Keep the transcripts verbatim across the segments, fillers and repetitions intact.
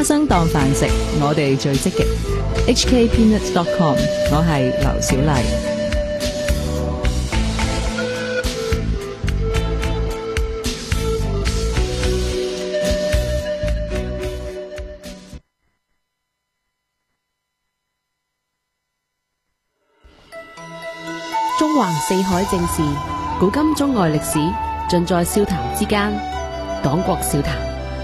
花生當飯食，我哋最積極。H K peanuts dot com， 我係劉小麗。 中橫四海正事，古今中外歷史，盡在笑談之間。廣國笑談。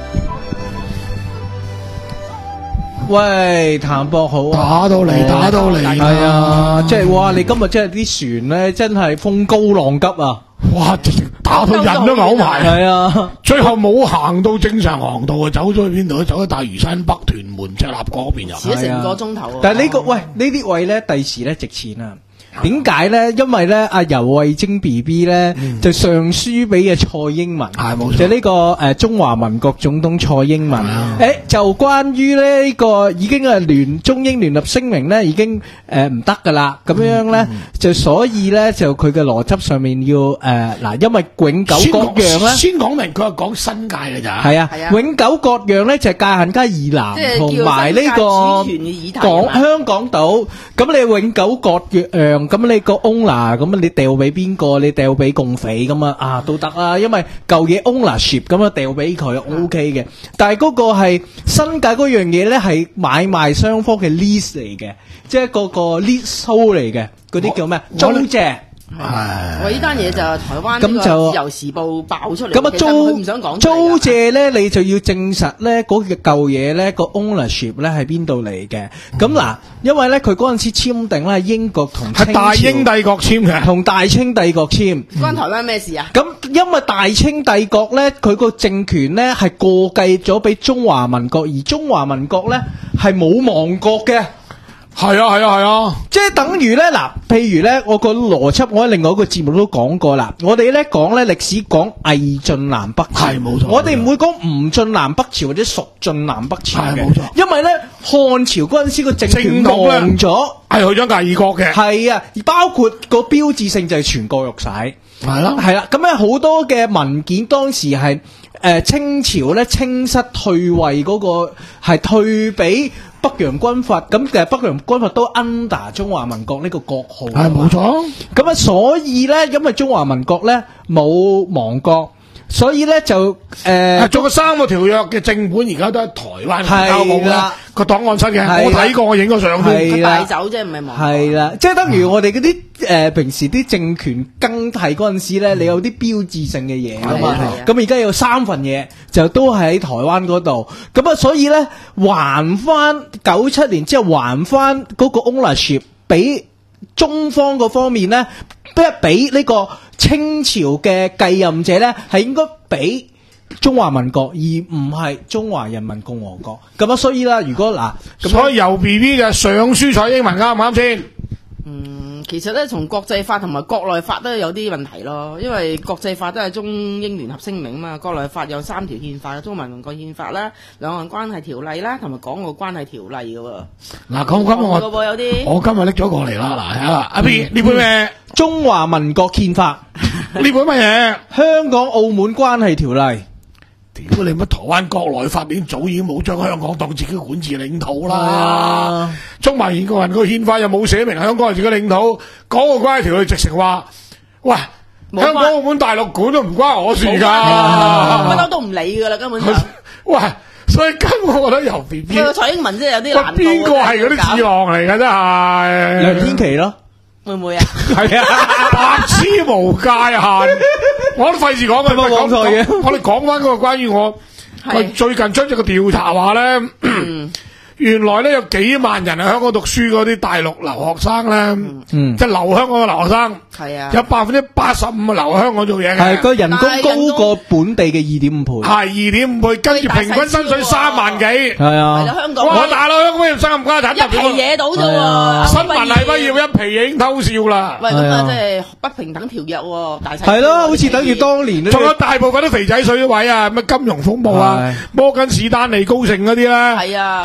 喂，譚博好啊！ 打到嚟，打到嚟， 係啊！即係哇，你今日真係啲船咧，真係風高浪急啊！ 哇，直情打到人都嘔埋。 係啊， 最後冇行到正常航道啊，走咗去邊度？走咗大嶼山北屯門赤鱲角嗰邊入。 遲咗成個鐘頭。 但係呢個喂呢啲位咧，第時咧值錢啊！點解咧？因為咧，阿游慧晶 B B 咧就上書俾嘅蔡英文， 係冇錯， 就呢個誒中華民國總統蔡英文。誒，就關於咧呢個已經係聯中英聯合聲明咧，已經誒唔得噶啦。咁樣咧就所以咧就佢嘅邏輯上面要誒嗱，因為永久割讓咧， 先講明佢係講新界嘅咋。 係啊，永久割讓咧就係界限街以南同埋呢個港香港島。咁你永久割讓。咁你個 owner 咁你掉俾邊個？你掉俾共匪咁啊？啊都得啦，因為舊嘢 ownership 咁啊掉俾佢 OK 嘅。但係嗰個係新界嗰樣嘢咧，係買賣雙方嘅 lease 嚟嘅，即係嗰個 leasehold 嚟嘅，嗰啲叫咩？租借。 係，我呢單嘢就係台灣咁就 《由時報》爆出嚟。 咁啊租唔想講租借咧，你就要證實咧嗰個舊嘢咧個 ownership 咧係邊度嚟嘅。咁嗱，因為咧佢嗰陣時簽訂咧係英國同係大英帝國簽嘅， 同大清帝國簽。 關台灣咩事啊？ 咁因為大清帝國咧，佢個政權咧係過繼咗俾中華民國，而中華民國咧係冇亡國嘅。 係啊係啊係啊， 即係等於咧嗱，譬如咧，我個邏輯，我喺另外一個節目都講過啦。我哋咧講咧歷史講魏晉南北朝， 係冇錯。 我哋唔會講吳晉南北朝或者蜀晉南北朝嘅， 係冇錯。 因為咧漢朝嗰陣時個政權亡咗， 係去咗第二國嘅。 係啊，包括個標誌性就係全國玉璽， 係啦， 係啦。咁咧好多嘅文件當時係誒、呃、清朝咧清室退位嗰、那個係退俾北洋軍閥，咁其實北洋軍閥都 under 中華民國呢個國號， 係冇錯。 咁啊，所以咧，因為中華民國咧冇亡國，所以咧就誒， 做咗三個條約嘅正本，而家都喺台灣交冇啦個檔案室嘅，我睇過，我影咗相都係啦，帶走啫，唔係亡。 係啦，即係等於我哋嗰啲誒平時啲政權更替嗰陣時咧，你有啲標誌性嘅嘢啊嘛，咁而家有三份嘢就都係喺台灣嗰度，咁啊，所以咧還翻九七年之後還翻嗰個 ownership 俾中方嗰方面咧，即係俾呢個清朝嘅繼任者咧，係應該俾中華民國，而唔係中華人民共和國。咁啊，所以啦，如果嗱， 所以由 B B 嘅上書蔡英文啱唔啱先？ 嗯，其實咧，從國際法同埋國內法都有啲問題咯，因為國際法都係中英聯合聲明嘛，國內法有三條憲法，中華民國憲法啦、兩岸關係條例啦，同埋港澳關係條例嘅喎。 嗱，咁今日我有啲我今日拎咗過嚟啦，嗱，睇下阿 B 呢本咩？ 中華民國憲法呢本乜嘢？ 香港澳門關係條例。 屌你乜台灣國內法典早已經冇將香港當自己管治領土啦，中華民國人個憲法又冇寫明香港係自己領土，港澳關係條例直情話，喂，香港澳門大陸管都唔關我事噶， 乜都都唔理噶啦，根本就， 喂，所以根本我覺得由 B B， 蔡英文真係有啲難度。 邊個係嗰啲智囊嚟噶真係？ 梁天琦咯。 會唔會啊？ 係啊，白痴無界限，我都費事講佢冇講錯嘢。我哋講翻嗰個關於我，佢最近出咗個調查話咧，原來咧有幾萬人喺香港讀書嗰啲大陸留學生咧，即係留香港嘅留學生， 係啊， 有百分之八十五係留香港做嘢嘅， 係個人工高過本地嘅二點五倍， 係二點五倍，跟住平均薪水三萬幾，係啊， 香港我大佬香港畢業生唔關一皮嘢到啫喎， 新聞系畢業一皮已經偷笑啦， 喂，咁啊即係不平等條約喎，大細係咯，好似等於當年仲有大部分啲肥仔水位啊，咩金融風暴啊，摩根士丹利高盛嗰啲咧， 係啊， 全部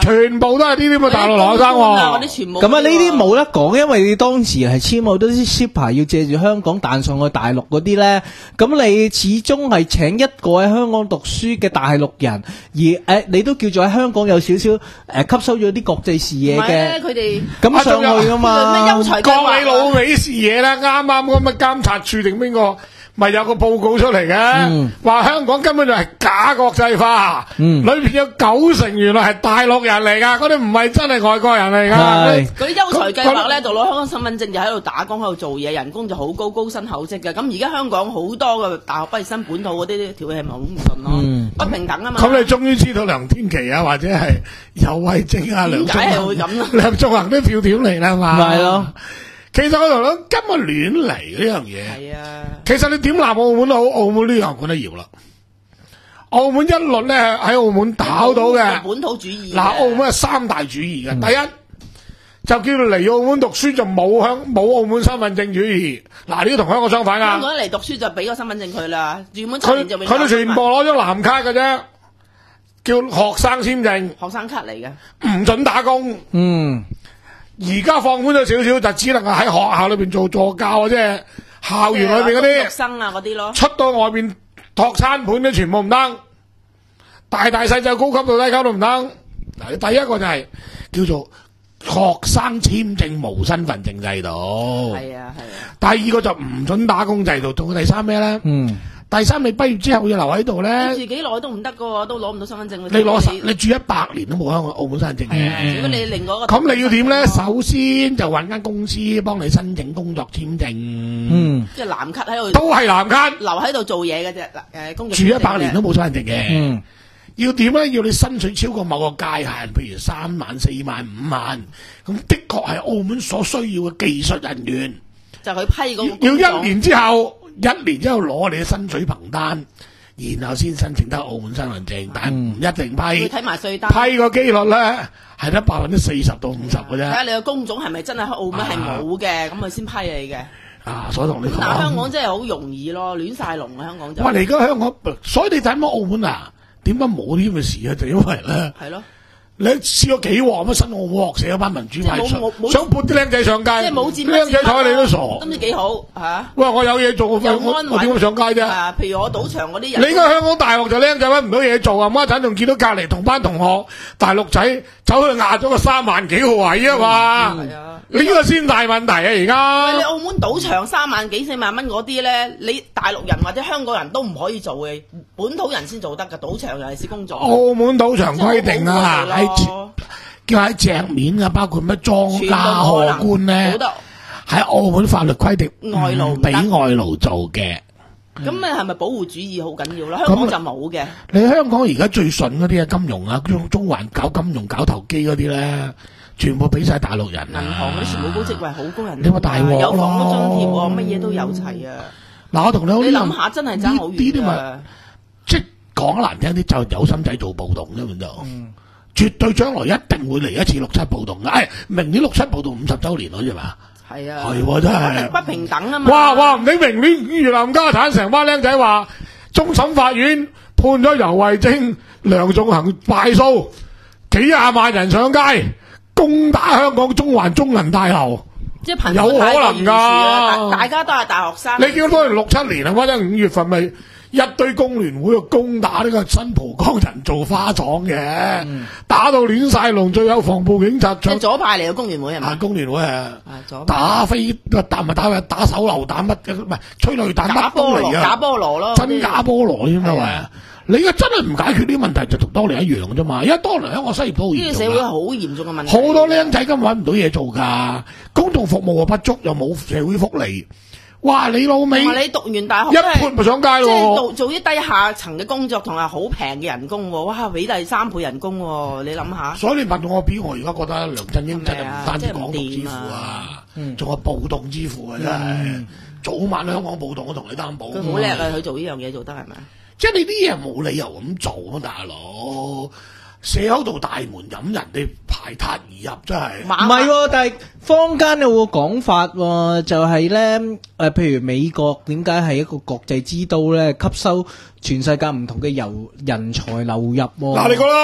部都係呢啲咁嘅大陸留學生嗰喎。 啲全部咁啊，呢啲冇得講，因為你當時係簽好多啲 shipper 要借住香港彈上去大陸嗰啲咧，咁你始終係請一個喺香港讀書嘅大陸人，而誒、呃、你都叫做喺香港有少少誒吸收咗啲國際視野嘅， 佢哋咁上去噶嘛。 咩優才計劃講你老味視野啦，啱啱嗰乜監察處定邊個？咪有個報告出嚟嘅，話、嗯、香港根本就係假國際化，嗯、裏邊有九成原來係大陸人嚟噶，嗰啲唔係真係外國人嚟噶。 嗰啲優才計劃咧，就攞香港身份證就喺度打工喺度做嘢，人工就好高，高薪厚職嘅。咁而家香港好多嘅大學畢業生本土嗰啲條氣係咪好唔順咯？嗯、不平等啊嘛。咁你終於知道梁天琦啊，或者係游蕙禎啊，梁點解係會咁咯？ 梁頌恆啲票點嚟啦嘛？ 咪係咯。 其實我同你講，根本亂嚟呢樣嘢。 係啊。 其實你點鬧澳門都好，澳門呢樣管得搖啦。澳門一律咧喺澳門搞到嘅本土主義。 嗱，澳門係三大主義嘅，嗯、第一就叫做嚟澳門讀書就冇香冇澳門身份證主義。嗱，呢個同香港相反啊。 香港嚟讀書就俾個身份證佢啦，原本佢佢哋全部攞張藍卡嘅啫，叫學生簽證。 學生卡嚟嘅， 唔准打工。嗯。而家放寬咗少少，就只能夠喺學校裏邊做助教啊，即係校園裏邊嗰啲學生啊嗰啲咯。 出到外邊托餐盤都全部唔得，大大細細高級到低級都唔得。嗱，第一個就係叫做學生簽證無身份證制度。 係啊係啊。 第二個就唔准打工制度，仲有第三咩咧？嗯。第三，你畢業之後要留喺度咧， 你住幾耐都唔得噶，都攞唔到身份證。 你攞實，你住一百年都冇香港澳門身份證嘅。 如果你另外個咁你要點咧？首先就揾間公司幫你申請工作簽證。嗯， 即係藍卡喺度， 都係藍卡， 留喺度做嘢嘅啫。誒，工作住一百年都冇身份證嘅。嗯，要點咧？要你薪水超過某個界限，譬如三萬、四萬、五萬，咁的確係澳門所需要嘅技術人員。 就佢批嗰個要一年之後。一年之後攞你嘅薪水憑單，然後先申請得澳門身份證，但係唔一定批。 睇埋稅單， 批個機率咧係得百分之四十到五十嘅啫。睇下你個工種係咪真係喺澳門係冇嘅，咁佢先批你嘅。 啊，所以同你講， 嗱，香港真係好容易咯，亂晒龍啊！香港就。 哇！你而家香港，所以你睇乜澳門啊？點解冇啲咁嘅事啊？就因為咧。係咯。你試過幾鑊乜新澳門學社嗰班民主派想想撥啲僆仔上街， 即係冇佔僆仔睬你都傻， 都唔知幾好嚇。 喂，我有嘢做，我我點會上街啫？ 啊，譬如我賭場嗰啲人， 你而家香港大學就僆仔揾唔到嘢做啊！媽陣仲見到隔離同班同學大陸仔走去壓咗個三萬幾號位啊嘛！係啊，你呢個先大問題啊！而家喂，你澳門賭場三萬幾四萬蚊嗰啲咧，你大陸人或者香港人都唔可以做嘅，本土人先做得㗎。賭場尤其是工作。 澳門賭場規定啊，叫喺隻面啊，包括咩莊家荷官咧，喺澳門法律規定外勞俾外勞做嘅。 咁你係咪保護主義好緊要啦？香港就冇嘅。 你香港而家最順嗰啲啊，金融啊，中中環搞金融搞投機嗰啲咧，全部俾晒大陸人啊！ 銀行嗰啲全部高職位，好高人。 你話大鑊咯， 有房屋津貼喎，乜嘢都有齊啊！ 嗱，我同你好， 你諗下，真係爭好遠啊！ 即係講難聽啲，就有心仔做暴動啫，咁就。絕對將來一定會嚟一次六七暴動嘅，哎，明年六七暴動五十週年好似嘛？係啊，係真係不平等啊嘛！ 哇哇，唔理明年越南家產成班僆仔話，終審法院判咗游蕙禎、梁頌恆敗訴，幾廿萬人上街攻打香港中環中銀大樓， 即係有可能㗎， 大家都係大學生。 你叫多人六七年啊，或者五月份咪？一堆工聯會去攻打呢個新蒲崗人造花廠嘅，嗯、打到亂晒龍，最有防暴警察。 即係左派嚟嘅工聯會係咪？ 啊，工聯會啊，打飛彈咪打咪打手榴彈乜嘅，唔係催淚彈乜都嚟啊！ 假菠蘿咯， 真假菠蘿添啊！喂，你而家真係唔解決呢啲問題，就同當年一樣嘅啫嘛。因為當年香港失業都好嚴重，呢個社會好嚴重嘅問題。好多僆仔根本揾唔到嘢做㗎，公共服務又不足，又冇社會福利。哇！你老味， 你讀完大學一判咪上街咯， 即係做做啲低下層嘅工作，同埋好平嘅人工，哇！俾第三倍人工，你諗下。所以你問我表，我而家覺得梁振英真係唔單止港獨之父啊，仲有暴動之父啊！真係早晚香港暴動，我同你擔保。佢好叻啊！佢做呢樣嘢做得係咪？即係你啲嘢冇理由咁做啊，大佬！社口度大門飲人哋排塔而入，真係唔係，但係坊間有個講法，就係咧誒，譬如美國點解係一個國際之都咧，吸收全世界唔同嘅遊人才流入。 嗱，你覺得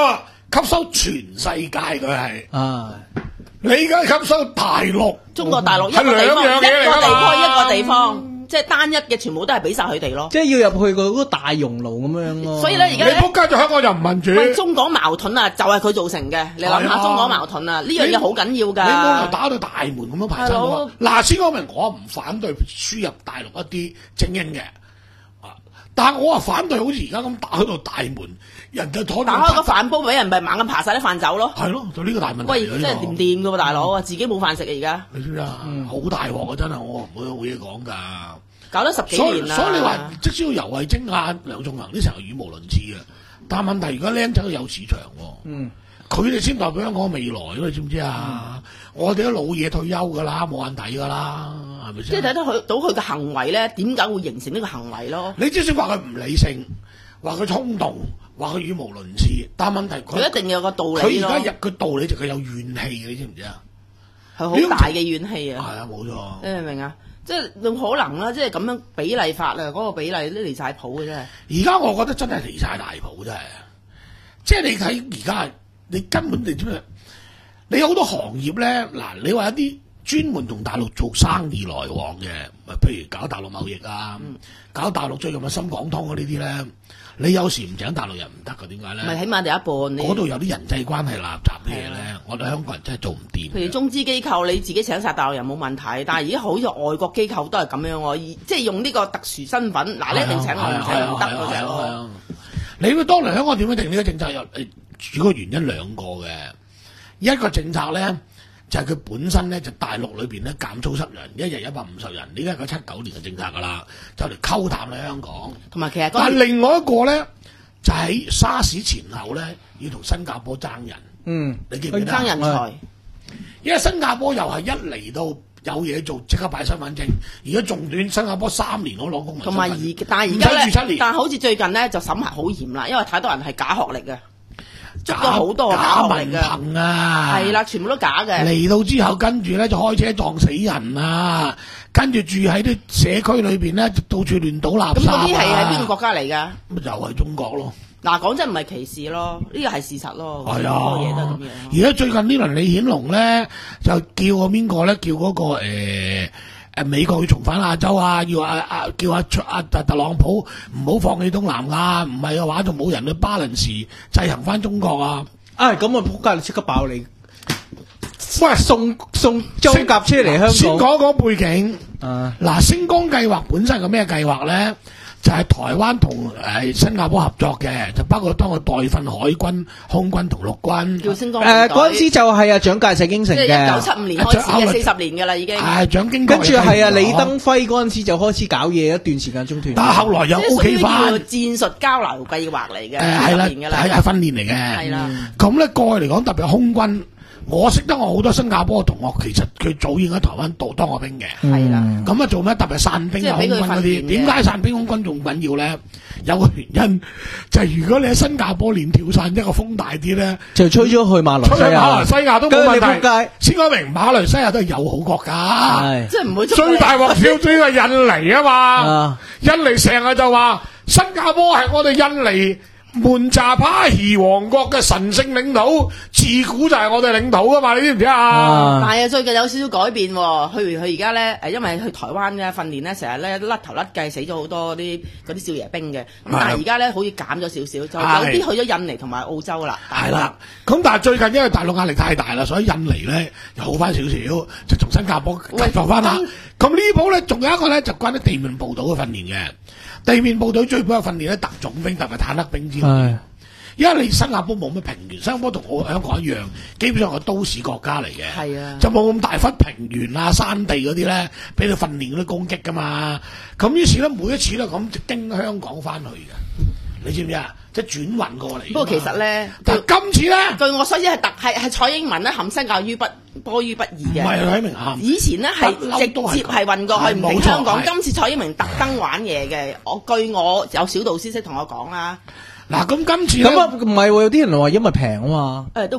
吸收全世界佢係。 啊， 你而家吸收大陸， 中國大陸一係個地方， 兩樣嘢嚟㗎嘛一個地方一個地方，即係單一嘅全部都係俾晒佢哋咯。 即係要入去個嗰個大熔爐咁樣咯。 所以咧，而你家咧， 仆街就香港就唔民主。 喂，中港矛盾啊，就係佢造成嘅。你諗係啊下中港矛盾啊，呢樣嘢好緊要你冇理由㗎。 打到大門咁樣排山係咯喎。嗱，先講明我唔反對輸入大陸一啲精英嘅，啊，但係我話反對好似而家咁打開到大門，人就妥打開個飯煲俾人，咪猛咁爬晒啲飯走咯。 係咯，就呢個大問題嚟嘅。 喂，真係掂掂㗎喎，大佬啊，自己冇飯食啊，而家你知唔知啊？好大鑊啊！真係我唔會好嘢講㗎。 搞咗十幾所以年啦。 所以你話即使要游蕙禎啊、梁頌恆啲成日語無倫次嘅，但係問題而家僆仔都有市場喎。 嗯， 佢哋先代表香港未來，你知唔知啊？我哋啲老嘢退休㗎啦，冇眼睇㗎啦，係咪先？ 即係睇得佢到佢嘅行為咧，點解會形成呢個行為咯？ 你即使話佢唔理性，話佢衝動，話佢語無倫次，但係問題佢佢一定有個道理咯。 佢而家入佢道理就佢有怨氣，你知唔知啊？ 係好大嘅怨氣啊！ 係啊，冇錯。 你明唔明啊？即係用可能啦，即係咁樣比例法啊，嗰、個比例都離晒譜嘅真係。 而家我覺得真係離晒大譜真係，即係你睇而家你根本你知咩？你有好多行業咧，嗱，你話一啲專門同大陸做生意來往嘅，咪譬如搞大陸貿易啊， 嗯、 搞大陸最近嘅深港通啊呢啲咧，你有時唔請大陸人唔得㗎，點解咧？ 咪起碼第一半。 嗰度有啲人際關係垃圾嘅嘢咧，我哋香港人真係做唔掂。 譬如中資機構，你自己請晒大陸人冇問題，但係而家好似外國機構都係咁樣喎，即係用呢個特殊身份，嗱你一定請我唔請唔得嗰隻咯。 你會當年香港點樣定呢個政策？有主要原因兩個嘅，一個政策咧就係、是、佢本身咧就大陸裏邊咧減粗失人，一日一百五十人，呢個係個七九年嘅政策㗎啦，就嚟溝淡喺香港。 同埋其實但係另外一個咧就喺、是、沙士前後咧要同新加坡爭人。 嗯， 你記唔記得？ 爭人才， 因為新加坡又係一嚟到有嘢做，即刻擺身份證。而家仲短，新加坡三年我攞公民身份。 同埋而但係而家唔使住七年， 但係好似最近咧就審核好嚴啦，因為太多人係假學歷嘅，捉假咗好多假假學歷文憑嘅， 啊！ 係啦，全部都假嘅。 嚟到之後，跟住咧就開車撞死人啊！跟住住喺啲社區裏邊咧，到處亂倒垃圾咁啊！ 嗰啲係喺邊個國家嚟㗎？ 咁就係中國咯。 嗱，講真唔係歧視咯，呢個係事實咯。 係好多嘢都係啊咁樣。 而家最近呢輪李顯龍咧，就叫個邊個咧？叫嗰、個誒誒、呃、美國要重返亞洲啊！要啊啊叫阿阿特特朗普唔好放棄東南亞，唔係嘅話就冇人去巴倫時制衡翻中國啊！ 啊，咁啊仆街，你即刻爆你！喂，送送裝甲車嚟香港。 先講講背景。 啊， 嗱，星光計劃本身係個咩計劃咧？就係、是、台灣同誒新加坡合作嘅，就包括當佢代訓海軍、空軍同陸軍。 叫星光誒嗰陣時就係啊蔣介石應承即係嘅， 一九七五年開始嘅，四十年㗎啦已經。 係蔣經國跟住係啊李登輝嗰陣時就開始搞嘢，一段時間中斷。 但係後來又即係 O K 屬於翻。 叫戰術交流計劃嚟嘅， 誒係啦， 四十年㗎啦， 係係訓練嚟嘅。 係啦。 咁咧過去嚟講，特別係空軍，我識得我好多新加坡嘅同學，其實佢早已經喺台灣度當過兵嘅。 係啦。 咁啊做咩？特別係散兵啊、空軍嗰啲，點解散兵空軍仲緊要咧？有個原因就係、是、如果你喺新加坡練跳傘，一個風大啲咧， 就吹咗去馬來西亞。 吹去馬來西亞都冇問題。 街先講明馬來西亞都係友好國家， 即係唔會最大鑊跳最係印尼啊嘛。 啊印尼成日就話新加坡係我哋印尼門扎巴兒王國嘅神聖領土，自古就係我哋領土噶嘛，你知唔知啊？ 但係最近有少少改變喎，佢佢而家咧誒，因為去台灣嘅訓練咧，成日咧甩頭甩計死咗好多啲嗰啲少爺兵嘅，咁但係而家咧好似減咗少少，就有啲去咗印尼同埋澳洲啦。 係啦，咁但係最近因為大陸壓力太大啦，所以印尼咧又好翻少少，就同新加坡合作翻啦。咁呢鋪咧仲有一個咧就關於地面部隊嘅訓練嘅。地面部隊最主要訓練咧，特種兵特別坦克兵之類。因為你新加坡冇乜平原，新加坡同我香港一樣，基本上係都市國家嚟嘅， 係啊， 就冇咁大忽平原啊、山地嗰啲咧，俾你訓練嗰啲攻擊噶嘛。咁於是咧，每一次都咁就經香港翻去嘅，你知唔知啊？即係轉運過嚟。 不過其實咧， 但今次咧， 據我所知係特係係蔡英文咧含身教於不多於不義嘅。 唔係蔡英文含。 以前咧係直接係運過去唔停香港，今次蔡英文特登玩嘢嘅。我據我有小道消息同我講啦。 嗱，咁今次咁啊唔係喎，有啲人話因為平啊嘛。 誒都唔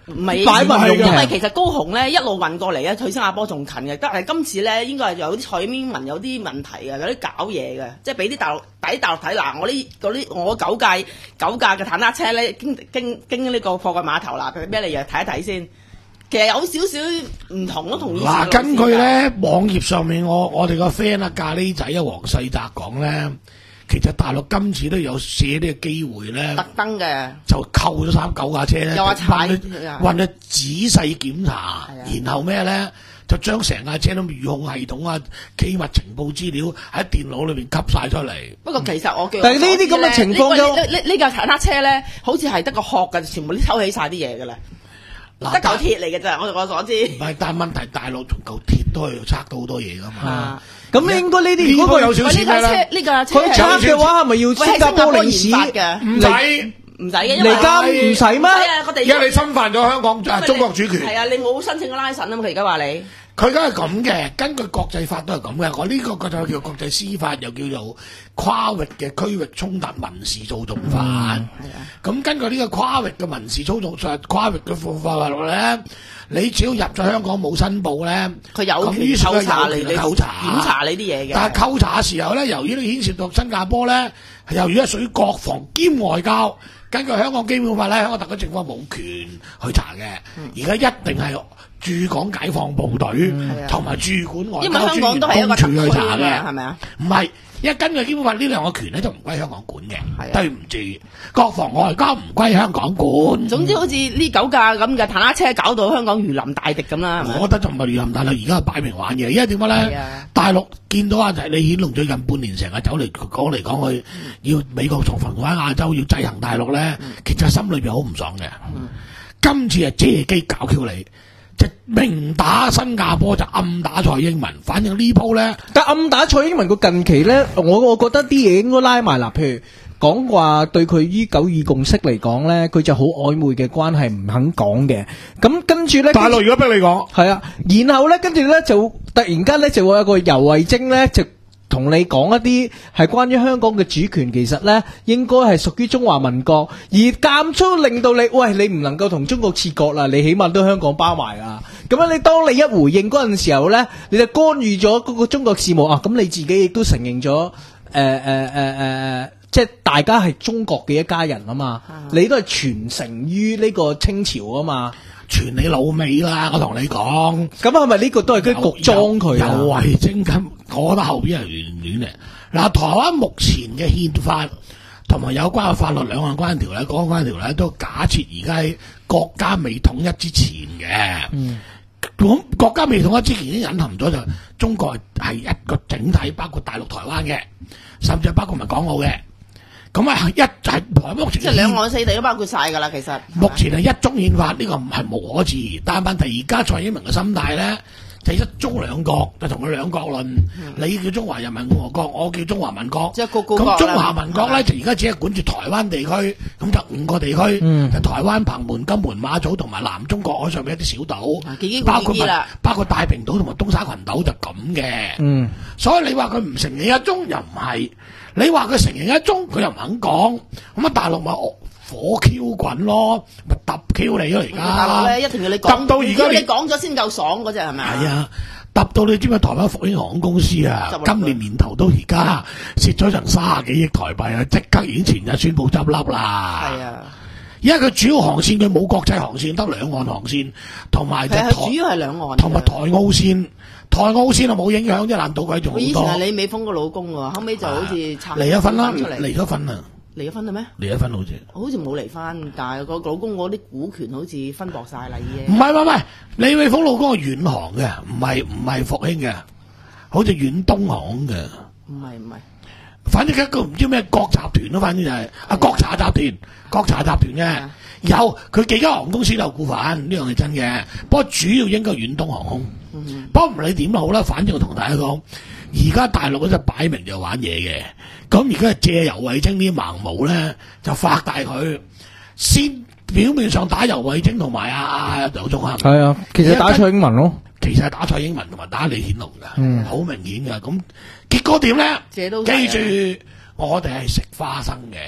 唔係擺埋因為其實高雄咧一路運過嚟咧，去新加坡仲近嘅。但係今次咧應該係有啲蔡英文有啲問題嘅，有啲搞嘢嘅，即係俾啲大陸抵大陸睇嗱，我呢嗰啲我九架九架嘅坦克車咧經經經呢個貨櫃碼頭啦，佢咩嚟嘅睇一睇先。其實有少少唔同咯，同以前嗱，根據咧網頁上面我我哋個 friend 啊咖喱仔啊黃世澤講咧，其實大陸今次都有借呢個機會咧， 特登嘅就扣咗三九架車咧， 又話踩運去仔細檢查，然後咩咧就將成架車都預控系統啊、機密情報資料喺電腦裏邊吸晒出嚟。 不過其實我叫， 但係呢啲咁嘅情況都呢呢呢架坦克車咧，好似係得個殼㗎，全部都抽起晒啲嘢㗎啦。得嚿鐵嚟嘅咋，我我所知。唔係，但係問題大陸從嚿鐵都係測到好多嘢噶嘛。 咁應該呢啲如果佢有少少咩咧？ 呢架車佢測嘅話係咪要新加坡領事嘅？ 唔使唔使嘅，因為嚟監唔使咩？ 而家你侵犯咗香港啊中國主權。 係啊，你冇申請個拉神啊嘛，佢而家話你。 佢梗係咁嘅，根據國際法都係咁嘅。我呢個就叫國際司法，又叫做跨域嘅區域衝突民事訴訟法。係啊。咁根據呢個跨域嘅民事訴訟法、跨域嘅法律咧，你只要入咗香港冇申報咧， 佢有權扣查你， 扣查檢查你啲嘢嘅。 但係扣查嘅時候咧，由於你牽涉到新加坡咧，由於係屬於國防兼外交，根據香港基本法咧，香港特區政府冇權去查嘅。而家一定係駐港解放部隊同埋駐管外交專員公署去查嘅， 係咪啊？ 唔係，因為根據基本法呢兩個權咧就唔歸香港管嘅。對唔住，國防外交唔歸香港管。 總之好似呢九架咁嘅坦克車搞到香港如臨大敵咁啦。 我覺得就唔係如臨大敵，而家係擺明玩嘅。因為點解咧？大陸見到阿李顯龍最近半年成日走嚟講嚟講去，要美國從防喺亞洲要制衡大陸咧，其實心裏邊好唔爽嘅。今次係借機搞 Q 你。即明打新加坡就暗打蔡英文，反正呢鋪咧， 但暗打蔡英文個近期咧，我我覺得啲嘢應該拉埋啦。譬如講話對佢於九二共識嚟講咧，佢就好曖昧嘅關係唔肯講嘅。咁跟住咧， 大陸如果逼你講， 係啊，然後咧跟住咧就突然間咧就會有個游蕙禎咧就同你講一啲係關於香港嘅主權，其實咧應該係屬於中華民國，而間中令到你，喂，你唔能夠同中國切割啦，你起碼都香港包埋啊。咁樣你當你一回應嗰陣時候咧，你就干預咗嗰個中國事務啊。咁你自己亦都承認咗，誒誒誒誒，即係大家係中國嘅一家人啊嘛。你都係傳承於呢個清朝啊嘛。 傳你老味啦！我同你講， 咁係咪呢個都係啲局裝佢啊？ 游蕙禎咁，我覺得後邊係亂亂嘅。嗱，台灣目前嘅憲法同埋有關嘅法律兩岸關係條例、港關係條例都假設而家喺國家未統一之前嘅。嗯，咁國家未統一之前已經隱含咗就中國係一個整體，包括大陸、台灣嘅，甚至係包括埋港澳嘅。咁啊，一就係台目前即係兩岸四地都包括晒㗎啦，其實目前係一中憲法，呢、這個唔係無可置疑。但係問題而家蔡英文嘅心態咧，就一中兩國，就同佢兩國論。嗯、你叫中華人民共和國，我叫中華民國。 即係咁中華民國咧，就而家只係管住台灣地區，咁就五個地區，嗯、就台灣、澎門、金門、馬祖同埋南中國海上面一啲小島， 嗯、 包括包括太平島同埋東沙群島就咁嘅。嗯，所以你話佢唔承認一中又唔係。你話佢承認一中，佢又唔肯講，咁啊大陸咪火 Q 滾咯，咪揼 Q 你咯而家。 大陸咧一定要你講， 揼到而家你講咗先夠爽嗰隻係咪啊？ 係啊，揼到你知唔知台灣復興航空公司啊？今年年頭到而家蝕咗成卅幾億台幣啊！即刻已經前日宣布執笠啦。係啊，因為佢主要航線佢冇國際航線，得兩岸航線，同埋就台主要係兩岸， 同埋台澳線。台澳線啊冇影響，即係爛賭鬼仲好多。 以前係李美鳳個老公喎，後尾就好似拆離咗婚啦，離咗婚啦， 離咗婚啦咩？ 離咗婚好似， 好似冇離婚，但係個老公嗰啲股權好似分薄晒啦已經。 唔係唔係唔係，李美鳳老公係遠航嘅，唔係唔係復興嘅，好似遠東航嘅。 唔係唔係， 反正一個唔知咩國集團咯，反正就係啊國茶集團，國茶集團嘅。有佢幾間航空公司都有股份，呢樣係真嘅。不過主要應該遠東航空。嗯、不過唔理點都好啦，反正我同大家講，而家大陸嗰隻擺明就玩嘢嘅。咁而家係借游蕙禎啲盲毛咧，就發大佢，先表面上打游蕙禎同埋阿劉宗恒。係啊，其實打蔡英文咯， 其實係打蔡英文同埋打李顯龍噶，好、嗯、明顯噶。咁結果點咧？記住，我哋係食花生嘅。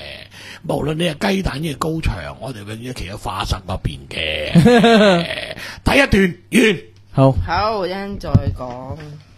無論你係雞蛋嘅高牆，我哋永遠企喺花生嗰邊嘅。第一段完。 好， 好，一陣再講。